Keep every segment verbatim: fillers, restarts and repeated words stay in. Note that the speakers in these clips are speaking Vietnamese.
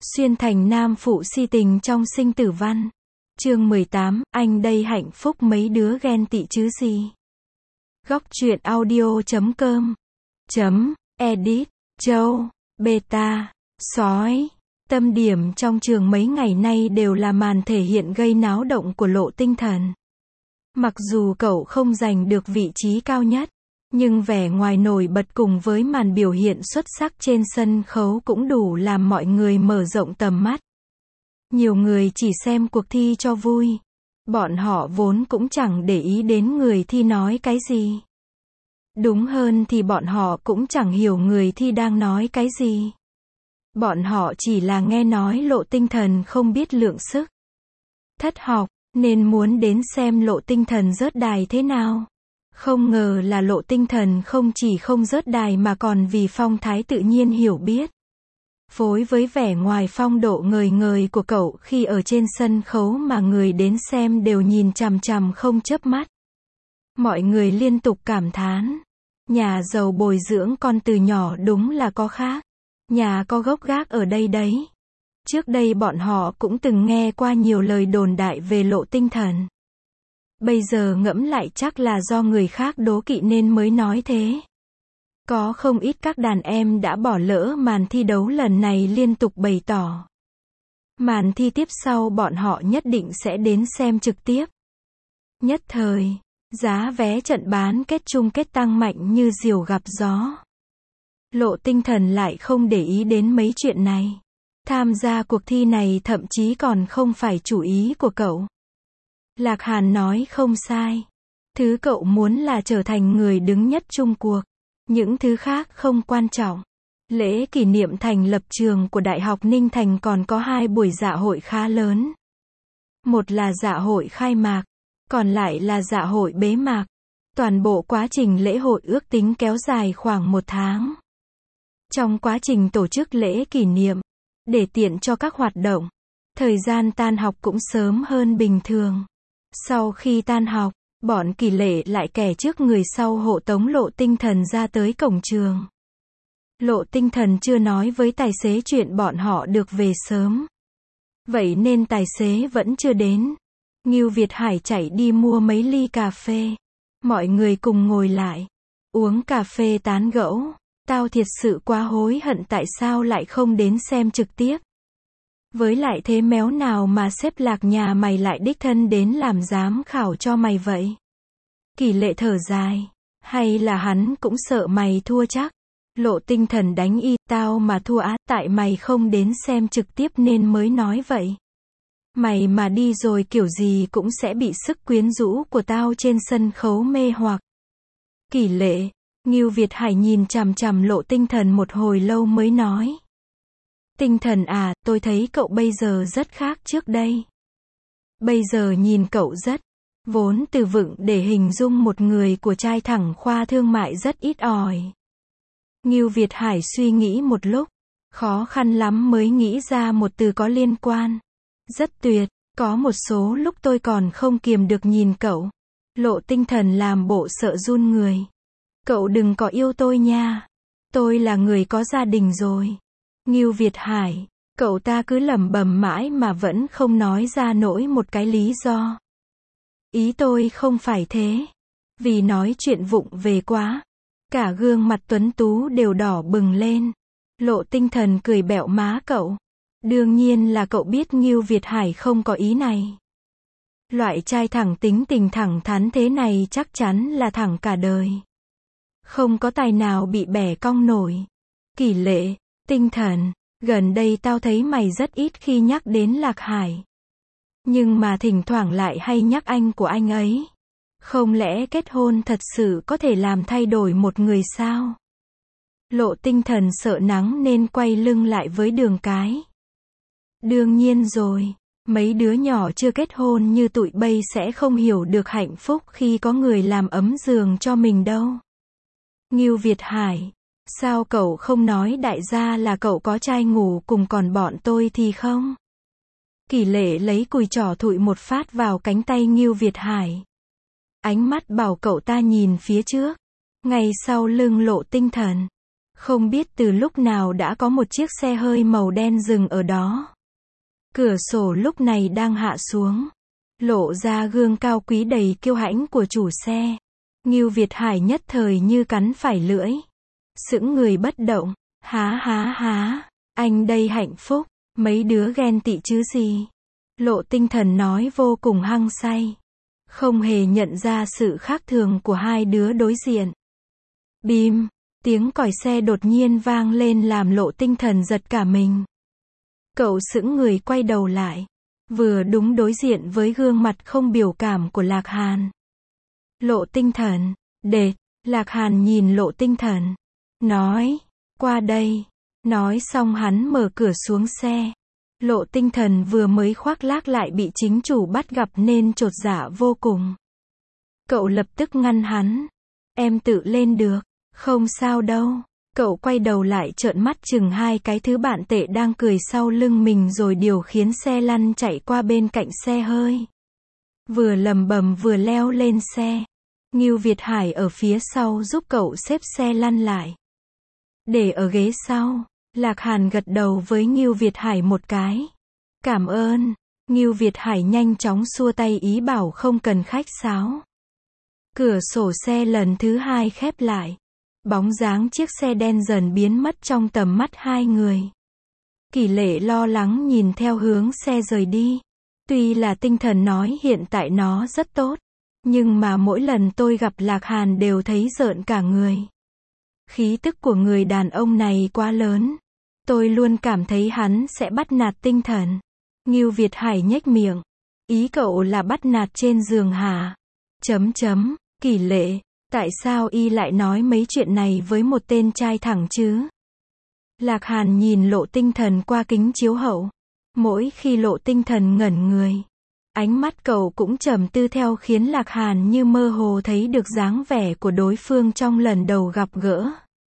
Xuyên thành nam phụ si tình trong sinh tử văn. Chương mười tám, anh đây hạnh phúc mấy đứa ghen tị chứ gì. Góc truyện audio chấm com chấm edit Châu Beta Sói. Tâm điểm trong trường mấy ngày nay đều là màn thể hiện gây náo động của Lộ Tinh Thần. Mặc dù cậu không giành được vị trí cao nhất, nhưng vẻ ngoài nổi bật cùng với màn biểu hiện xuất sắc trên sân khấu cũng đủ làm mọi người mở rộng tầm mắt. Nhiều người chỉ xem cuộc thi cho vui. Bọn họ vốn cũng chẳng để ý đến người thi nói cái gì. Đúng hơn thì bọn họ cũng chẳng hiểu người thi đang nói cái gì. Bọn họ chỉ là nghe nói Lộ Tinh Thần không biết lượng sức, thất học, nên muốn đến xem Lộ Tinh Thần rớt đài thế nào. Không ngờ là Lộ Tinh Thần không chỉ không rớt đài mà còn vì phong thái tự nhiên hiểu biết, phối với vẻ ngoài phong độ ngời ngời của cậu khi ở trên sân khấu mà người đến xem đều nhìn chằm chằm không chớp mắt. Mọi người liên tục cảm thán, nhà giàu bồi dưỡng con từ nhỏ đúng là có khác. Nhà có gốc gác ở đây đấy. Trước đây bọn họ cũng từng nghe qua nhiều lời đồn đại về Lộ Tinh Thần. Bây giờ ngẫm lại chắc là do người khác đố kỵ nên mới nói thế. Có không ít các đàn em đã bỏ lỡ màn thi đấu lần này liên tục bày tỏ. Màn thi tiếp sau bọn họ nhất định sẽ đến xem trực tiếp. Nhất thời, giá vé trận bán kết chung kết tăng mạnh như diều gặp gió. Lộ Tinh Thần lại không để ý đến mấy chuyện này. Tham gia cuộc thi này thậm chí còn không phải chủ ý của cậu. Lạc Hàn nói không sai. Thứ cậu muốn là trở thành người đứng nhất chung cuộc. Những thứ khác không quan trọng. Lễ kỷ niệm thành lập trường của Đại học Ninh Thành còn có hai buổi dạ hội khá lớn. Một là dạ hội khai mạc, còn lại là dạ hội bế mạc. Toàn bộ quá trình lễ hội ước tính kéo dài khoảng một tháng. Trong quá trình tổ chức lễ kỷ niệm, để tiện cho các hoạt động, thời gian tan học cũng sớm hơn bình thường. Sau khi tan học, bọn Kỷ Lệ lại kẻ trước người sau hộ tống Lộ Tinh Thần ra tới cổng trường. Lộ Tinh Thần chưa nói với tài xế chuyện bọn họ được về sớm. Vậy nên tài xế vẫn chưa đến. Ngưu Việt Hải chạy đi mua mấy ly cà phê. Mọi người cùng ngồi lại, uống cà phê tán gẫu. Tao thiệt sự quá hối hận tại sao lại không đến xem trực tiếp. Với lại thế méo nào mà xếp Lạc nhà mày lại đích thân đến làm giám khảo cho mày vậy? Kỷ Lệ thở dài. Hay là hắn cũng sợ mày thua chắc? Lộ Tinh Thần đánh y, tao mà thua á, tại mày không đến xem trực tiếp nên mới nói vậy. Mày mà đi rồi kiểu gì cũng sẽ bị sức quyến rũ của tao trên sân khấu mê hoặc. Kỷ Lệ. Ngưu Việt Hải nhìn chằm chằm Lộ Tinh Thần một hồi lâu mới nói. Tinh Thần à, tôi thấy cậu bây giờ rất khác trước đây. Bây giờ nhìn cậu rất, vốn từ vựng để hình dung một người của trai thẳng khoa thương mại rất ít ỏi. Ngưu Việt Hải suy nghĩ một lúc, khó khăn lắm mới nghĩ ra một từ có liên quan. Rất tuyệt, có một số lúc tôi còn không kiềm được nhìn cậu. Lộ Tinh Thần làm bộ sợ run người. Cậu đừng có yêu tôi nha. Tôi là người có gia đình rồi. Ngưu Việt Hải, cậu ta cứ lẩm bẩm mãi mà vẫn không nói ra nổi một cái lý do. Ý tôi không phải thế. Vì nói chuyện vụng về quá. Cả gương mặt tuấn tú đều đỏ bừng lên. Lộ Tinh Thần cười bẹo má cậu. Đương nhiên là cậu biết Ngưu Việt Hải không có ý này. Loại trai thẳng tính tình thẳng thắn thế này chắc chắn là thẳng cả đời. Không có tài nào bị bẻ cong nổi. Kỷ Lệ, Tinh Thần, gần đây tao thấy mày rất ít khi nhắc đến Lạc Hải. Nhưng mà thỉnh thoảng lại hay nhắc anh của anh ấy. Không lẽ kết hôn thật sự có thể làm thay đổi một người sao? Lộ Tinh Thần sợ nắng nên quay lưng lại với Đường Cái. Đương nhiên rồi, mấy đứa nhỏ chưa kết hôn như tụi bây sẽ không hiểu được hạnh phúc khi có người làm ấm giường cho mình đâu. Ngưu Việt Hải, sao cậu không nói đại gia là cậu có trai ngủ cùng còn bọn tôi thì không? Kỷ Lệ lấy cùi trỏ thụi một phát vào cánh tay Ngưu Việt Hải. Ánh mắt bảo cậu ta nhìn phía trước, ngay sau lưng Lộ Tinh Thần. Không biết từ lúc nào đã có một chiếc xe hơi màu đen dừng ở đó. Cửa sổ lúc này đang hạ xuống, lộ ra gương cao quý đầy kiêu hãnh của chủ xe. Ngưu Việt Hải nhất thời như cắn phải lưỡi. Sững người bất động, há há há, anh đây hạnh phúc, mấy đứa ghen tị chứ gì. Lộ Tinh Thần nói vô cùng hăng say, không hề nhận ra sự khác thường của hai đứa đối diện. Bim, tiếng còi xe đột nhiên vang lên làm Lộ Tinh Thần giật cả mình. Cậu sững người quay đầu lại, vừa đúng đối diện với gương mặt không biểu cảm của Lạc Hàn. Lộ Tinh Thần, đệt, Lạc Hàn nhìn Lộ Tinh Thần, nói, qua đây. Nói xong hắn mở cửa xuống xe. Lộ Tinh Thần vừa mới khoác lác lại bị chính chủ bắt gặp nên chột dạ vô cùng. Cậu lập tức ngăn hắn. Em tự lên được, không sao đâu. Cậu quay đầu lại trợn mắt chừng hai cái thứ bạn tệ đang cười sau lưng mình rồi điều khiển xe lăn chạy qua bên cạnh xe hơi. Vừa lầm bầm vừa leo lên xe. Ngưu Việt Hải ở phía sau giúp cậu xếp xe lăn lại. Để ở ghế sau. Lạc Hàn gật đầu với Ngưu Việt Hải một cái. Cảm ơn. Ngưu Việt Hải nhanh chóng xua tay ý bảo không cần khách sáo. Cửa sổ xe lần thứ hai khép lại. Bóng dáng chiếc xe đen dần biến mất trong tầm mắt hai người. Kỷ Lệ lo lắng nhìn theo hướng xe rời đi. Tuy là Tinh Thần nói hiện tại nó rất tốt, nhưng mà mỗi lần tôi gặp Lạc Hàn đều thấy rợn cả người. Khí tức của người đàn ông này quá lớn. Tôi luôn cảm thấy hắn sẽ bắt nạt Tinh Thần. Ngưu Việt Hải nhếch miệng. Ý cậu là bắt nạt trên giường hả? Chấm chấm, Kỷ Lệ, tại sao y lại nói mấy chuyện này với một tên trai thẳng chứ? Lạc Hàn nhìn Lộ Tinh Thần qua kính chiếu hậu. Mỗi khi Lộ Tinh Thần ngẩn người, ánh mắt cậu cũng trầm tư theo khiến Lạc Hàn như mơ hồ thấy được dáng vẻ của đối phương trong lần đầu gặp gỡ.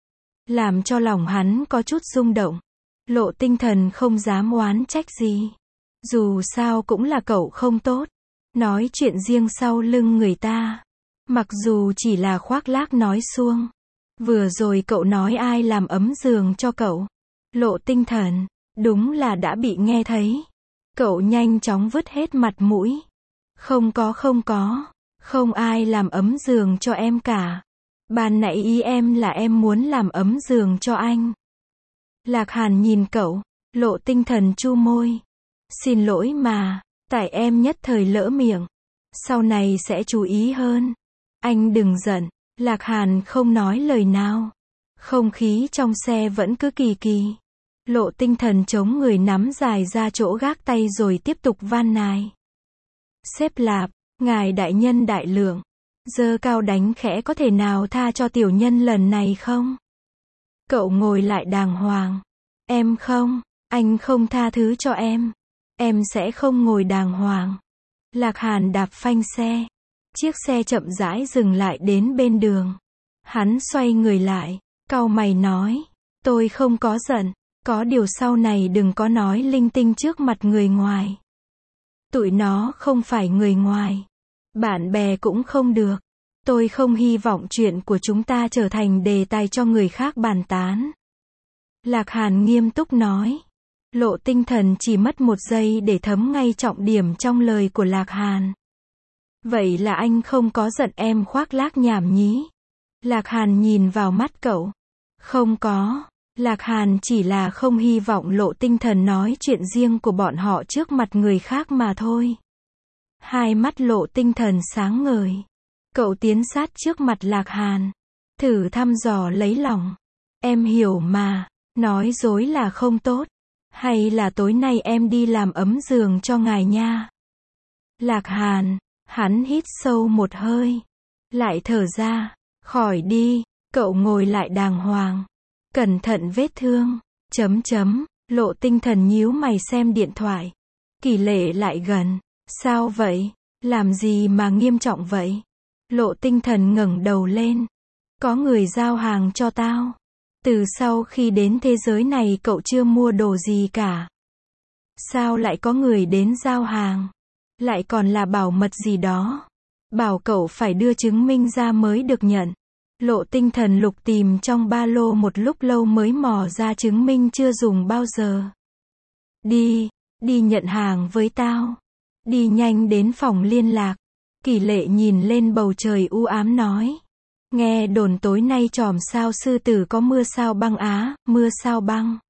Làm cho lòng hắn có chút rung động. Lộ Tinh Thần không dám oán trách gì. Dù sao cũng là cậu không tốt. Nói chuyện riêng sau lưng người ta. Mặc dù chỉ là khoác lác nói suông. Vừa rồi cậu nói ai làm ấm giường cho cậu. Lộ Tinh Thần, đúng là đã bị nghe thấy. Cậu nhanh chóng vứt hết mặt mũi. Không có không có. Không ai làm ấm giường cho em cả. Ban nãy ý em là em muốn làm ấm giường cho anh. Lạc Hàn nhìn cậu. Lộ Tinh Thần chu môi. Xin lỗi mà, tại em nhất thời lỡ miệng. Sau này sẽ chú ý hơn. Anh đừng giận. Lạc Hàn không nói lời nào. Không khí trong xe vẫn cứ kỳ kỳ. Lộ Tinh Thần chống người nắm dài ra chỗ gác tay rồi tiếp tục van nài. Sếp Lạp, ngài đại nhân đại lượng. Giơ cao đánh khẽ có thể nào tha cho tiểu nhân lần này không? Cậu ngồi lại đàng hoàng. Em không, anh không tha thứ cho em. Em sẽ không ngồi đàng hoàng. Lạc Hàn đạp phanh xe. Chiếc xe chậm rãi dừng lại đến bên đường. Hắn xoay người lại, cau mày nói. Tôi không có giận, có điều sau này đừng có nói linh tinh trước mặt người ngoài. Tụi nó không phải người ngoài. Bạn bè cũng không được. Tôi không hy vọng chuyện của chúng ta trở thành đề tài cho người khác bàn tán. Lạc Hàn nghiêm túc nói. Lộ Tinh Thần chỉ mất một giây để thấm ngay trọng điểm trong lời của Lạc Hàn. Vậy là anh không có giận em khoác lác nhảm nhí. Lạc Hàn nhìn vào mắt cậu. Không có. Lạc Hàn chỉ là không hy vọng Lộ Tinh Thần nói chuyện riêng của bọn họ trước mặt người khác mà thôi. Hai mắt Lộ Tinh Thần sáng ngời. Cậu tiến sát trước mặt Lạc Hàn. Thử thăm dò lấy lòng. Em hiểu mà. Nói dối là không tốt. Hay là tối nay em đi làm ấm giường cho ngài nha. Lạc Hàn. Hắn hít sâu một hơi. Lại thở ra. Khỏi đi. Cậu ngồi lại đàng hoàng. Cẩn thận vết thương. Chấm chấm. Lộ Tinh Thần nhíu mày xem điện thoại. Kỷ Lệ lại gần. Sao vậy? Làm gì mà nghiêm trọng vậy? Lộ Tinh Thần ngẩng đầu lên. Có người giao hàng cho tao. Từ sau khi đến thế giới này cậu chưa mua đồ gì cả. Sao lại có người đến giao hàng? Lại còn là bảo mật gì đó. Bảo cậu phải đưa chứng minh ra mới được nhận. Lộ Tinh Thần lục tìm trong ba lô một lúc lâu mới mò ra chứng minh chưa dùng bao giờ. Đi, đi nhận hàng với tao. Đi nhanh đến phòng liên lạc. Kỷ Lệ nhìn lên bầu trời u ám nói. Nghe đồn tối nay chòm sao sư tử có mưa sao băng á, mưa sao băng.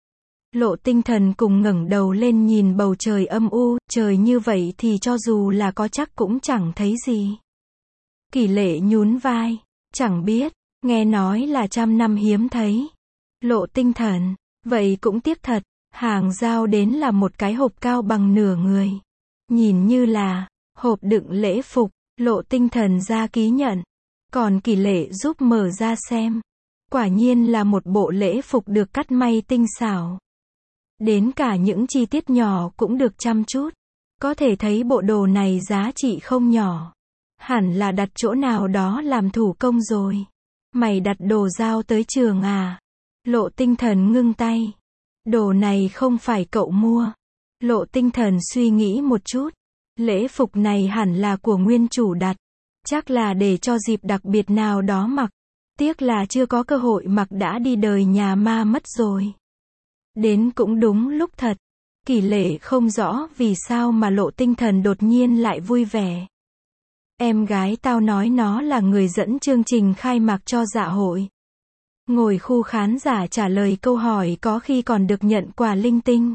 Lộ Tinh Thần cùng ngẩng đầu lên nhìn bầu trời âm u, trời như vậy thì cho dù là có chắc cũng chẳng thấy gì. Kỷ Lệ nhún vai, chẳng biết, nghe nói là trăm năm hiếm thấy. Lộ Tinh Thần, vậy cũng tiếc thật, hàng giao đến là một cái hộp cao bằng nửa người. Nhìn như là hộp đựng lễ phục, Lộ Tinh Thần ra ký nhận, còn Kỷ Lệ giúp mở ra xem. Quả nhiên là một bộ lễ phục được cắt may tinh xảo. Đến cả những chi tiết nhỏ cũng được chăm chút. Có thể thấy bộ đồ này giá trị không nhỏ. Hẳn là đặt chỗ nào đó làm thủ công rồi. Mày đặt đồ giao tới trường à? Lộ Tinh Thần ngưng tay. Đồ này không phải cậu mua. Lộ Tinh Thần suy nghĩ một chút. Lễ phục này hẳn là của nguyên chủ đặt. Chắc là để cho dịp đặc biệt nào đó mặc. Tiếc là chưa có cơ hội mặc đã đi đời nhà ma mất rồi. Đến cũng đúng lúc thật. Kỷ Lệ không rõ vì sao mà Lộ Tinh Thần đột nhiên lại vui vẻ. Em gái tao nói nó là người dẫn chương trình khai mạc cho dạ hội. Ngồi khu khán giả trả lời câu hỏi có khi còn được nhận quà linh tinh.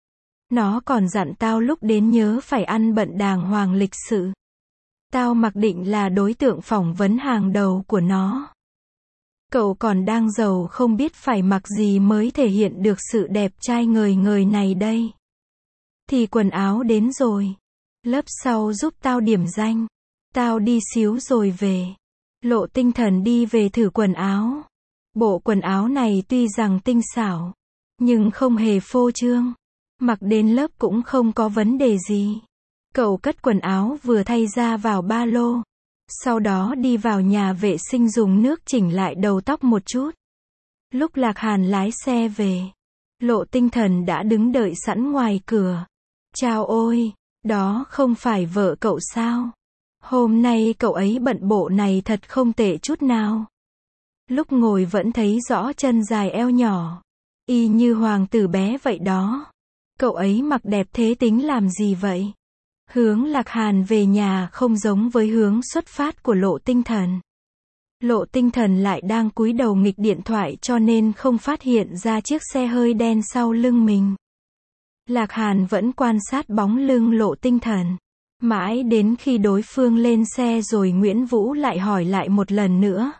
Nó còn dặn tao lúc đến nhớ phải ăn bận đàng hoàng lịch sự. Tao mặc định là đối tượng phỏng vấn hàng đầu của nó. Cậu còn đang giàu không biết phải mặc gì mới thể hiện được sự đẹp trai ngời ngời này đây. Thì quần áo đến rồi. Lớp sau giúp tao điểm danh. Tao đi xíu rồi về. Lộ Tinh Thần đi về thử quần áo. Bộ quần áo này tuy rằng tinh xảo, nhưng không hề phô trương. Mặc đến lớp cũng không có vấn đề gì. Cậu cất quần áo vừa thay ra vào ba lô. Sau đó đi vào nhà vệ sinh dùng nước chỉnh lại đầu tóc một chút. Lúc Lạc Hàn lái xe về, Lộ Tinh Thần đã đứng đợi sẵn ngoài cửa. Chào ôi, đó không phải vợ cậu sao? Hôm nay cậu ấy bận bộ này thật không tệ chút nào. Lúc ngồi vẫn thấy rõ chân dài eo nhỏ. Y như hoàng tử bé vậy đó. Cậu ấy mặc đẹp thế tính làm gì vậy? Hướng Lạc Hàn về nhà không giống với hướng xuất phát của Lộ Tinh Thần. Lộ Tinh Thần lại đang cúi đầu nghịch điện thoại cho nên không phát hiện ra chiếc xe hơi đen sau lưng mình. Lạc Hàn vẫn quan sát bóng lưng Lộ Tinh Thần. Mãi đến khi đối phương lên xe rồi Nguyễn Vũ lại hỏi lại một lần nữa.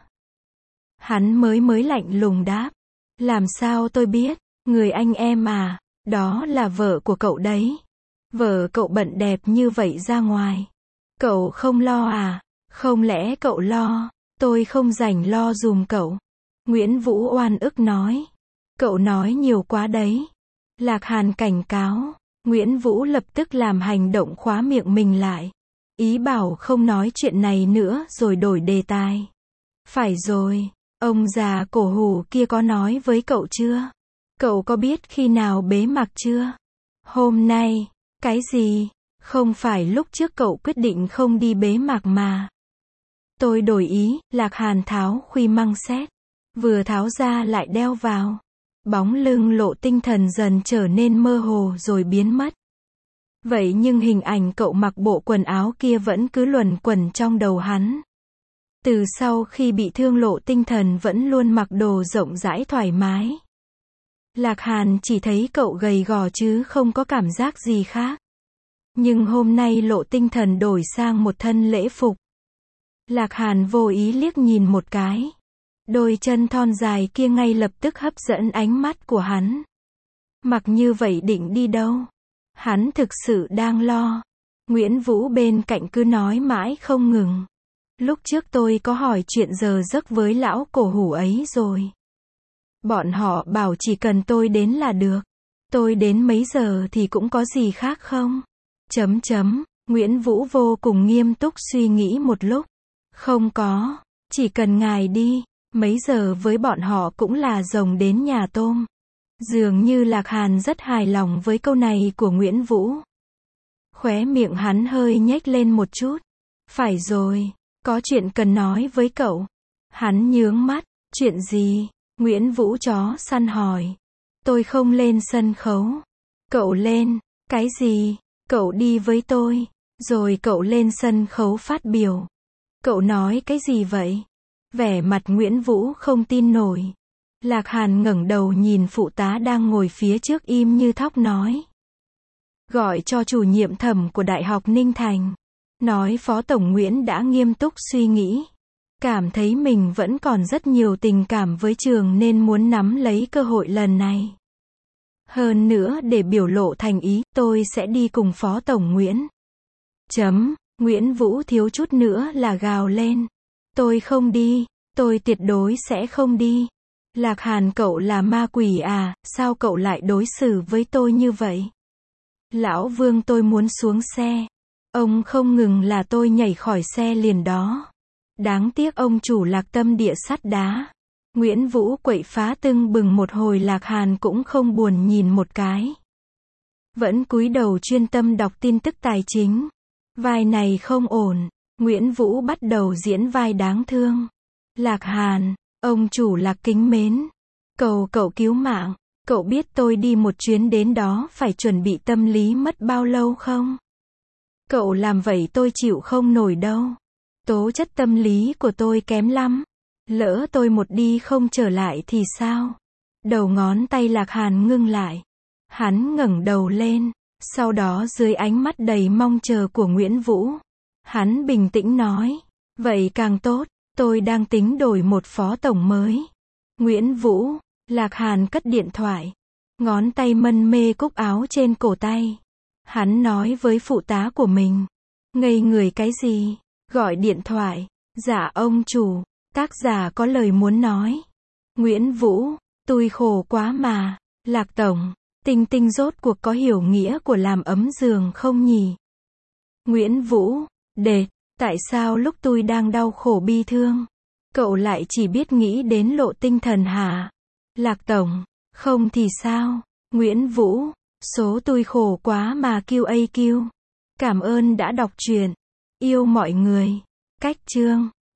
Hắn mới mới lạnh lùng đáp. Làm sao tôi biết, người anh em à, đó là vợ của cậu đấy. Vợ cậu bận đẹp như vậy ra ngoài. Cậu không lo à? Không lẽ cậu lo? Tôi không rảnh lo dùm cậu. Nguyễn Vũ oan ức nói. Cậu nói nhiều quá đấy. Lạc Hàn cảnh cáo. Nguyễn Vũ lập tức làm hành động khóa miệng mình lại. Ý bảo không nói chuyện này nữa rồi đổi đề tài. Phải rồi, ông già cổ hủ kia có nói với cậu chưa? Cậu có biết khi nào bế mạc chưa? Hôm nay. Cái gì? Không phải lúc trước cậu quyết định không đi bế mạc mà. Tôi đổi ý, Lạc Hàn tháo khuy măng xét. Vừa tháo ra lại đeo vào. Bóng lưng Lộ Tinh Thần dần trở nên mơ hồ rồi biến mất. Vậy nhưng hình ảnh cậu mặc bộ quần áo kia vẫn cứ luẩn quẩn trong đầu hắn. Từ sau khi bị thương Lộ Tinh Thần vẫn luôn mặc đồ rộng rãi thoải mái. Lạc Hàn chỉ thấy cậu gầy gò chứ không có cảm giác gì khác. Nhưng hôm nay Lộ Tinh Thần đổi sang một thân lễ phục. Lạc Hàn vô ý liếc nhìn một cái. Đôi chân thon dài kia ngay lập tức hấp dẫn ánh mắt của hắn. Mặc như vậy định đi đâu? Hắn thực sự đang lo. Nguyễn Vũ bên cạnh cứ nói mãi không ngừng. Lúc trước tôi có hỏi chuyện giờ giấc với lão cổ hủ ấy rồi. Bọn họ bảo chỉ cần tôi đến là được. Tôi đến mấy giờ thì cũng có gì khác không? Chấm chấm, Nguyễn Vũ vô cùng nghiêm túc suy nghĩ một lúc. Không có, chỉ cần ngài đi, mấy giờ với bọn họ cũng là rồng đến nhà tôm. Dường như Lạc Hàn rất hài lòng với câu này của Nguyễn Vũ. Khóe miệng hắn hơi nhếch lên một chút. Phải rồi, có chuyện cần nói với cậu. Hắn nhướng mắt, chuyện gì? Nguyễn Vũ chó săn hỏi. Tôi không lên sân khấu. Cậu lên, cái gì? Cậu đi với tôi, rồi cậu lên sân khấu phát biểu. Cậu nói cái gì vậy? Vẻ mặt Nguyễn Vũ không tin nổi. Lạc Hàn ngẩng đầu nhìn phụ tá đang ngồi phía trước im như thóc nói. Gọi cho chủ nhiệm thẩm của Đại học Ninh Thành. Nói Phó Tổng Nguyễn đã nghiêm túc suy nghĩ. Cảm thấy mình vẫn còn rất nhiều tình cảm với trường nên muốn nắm lấy cơ hội lần này. Hơn nữa để biểu lộ thành ý, tôi sẽ đi cùng Phó Tổng Nguyễn. Chấm, Nguyễn Vũ thiếu chút nữa là gào lên. Tôi không đi, tôi tuyệt đối sẽ không đi. Lạc Hàn cậu là ma quỷ à, sao cậu lại đối xử với tôi như vậy? Lão Vương tôi muốn xuống xe. Ông không ngừng là tôi nhảy khỏi xe liền đó. Đáng tiếc ông chủ Lạc Tâm địa sắt đá. Nguyễn Vũ quậy phá tưng bừng một hồi Lạc Hàn cũng không buồn nhìn một cái. Vẫn cúi đầu chuyên tâm đọc tin tức tài chính. Vai này không ổn. Nguyễn Vũ bắt đầu diễn vai đáng thương. Lạc Hàn, ông chủ Lạc kính mến. Cầu cậu cứu mạng. Cậu biết tôi đi một chuyến đến đó phải chuẩn bị tâm lý mất bao lâu không? Cậu làm vậy tôi chịu không nổi đâu. Tố chất tâm lý của tôi kém lắm. Lỡ tôi một đi không trở lại thì sao? Đầu ngón tay Lạc Hàn ngưng lại. Hắn ngẩng đầu lên. Sau đó dưới ánh mắt đầy mong chờ của Nguyễn Vũ. Hắn bình tĩnh nói. Vậy càng tốt, tôi đang tính đổi một phó tổng mới. Nguyễn Vũ, Lạc Hàn cất điện thoại. Ngón tay mân mê cúc áo trên cổ tay. Hắn nói với phụ tá của mình. Ngây người cái gì? Gọi điện thoại. Dạ ông chủ, tác giả có lời muốn nói. Nguyễn Vũ, tôi khổ quá mà. Lạc tổng, Tinh Tinh rốt cuộc có hiểu nghĩa của làm ấm giường không nhỉ? Nguyễn Vũ, đệt, tại sao lúc tôi đang đau khổ bi thương, cậu lại chỉ biết nghĩ đến lộ tinh thần hả? Lạc tổng, không thì sao? Nguyễn Vũ, số tôi khổ quá mà Q A Q. Cảm ơn đã đọc truyện. Yêu mọi người. Cách chương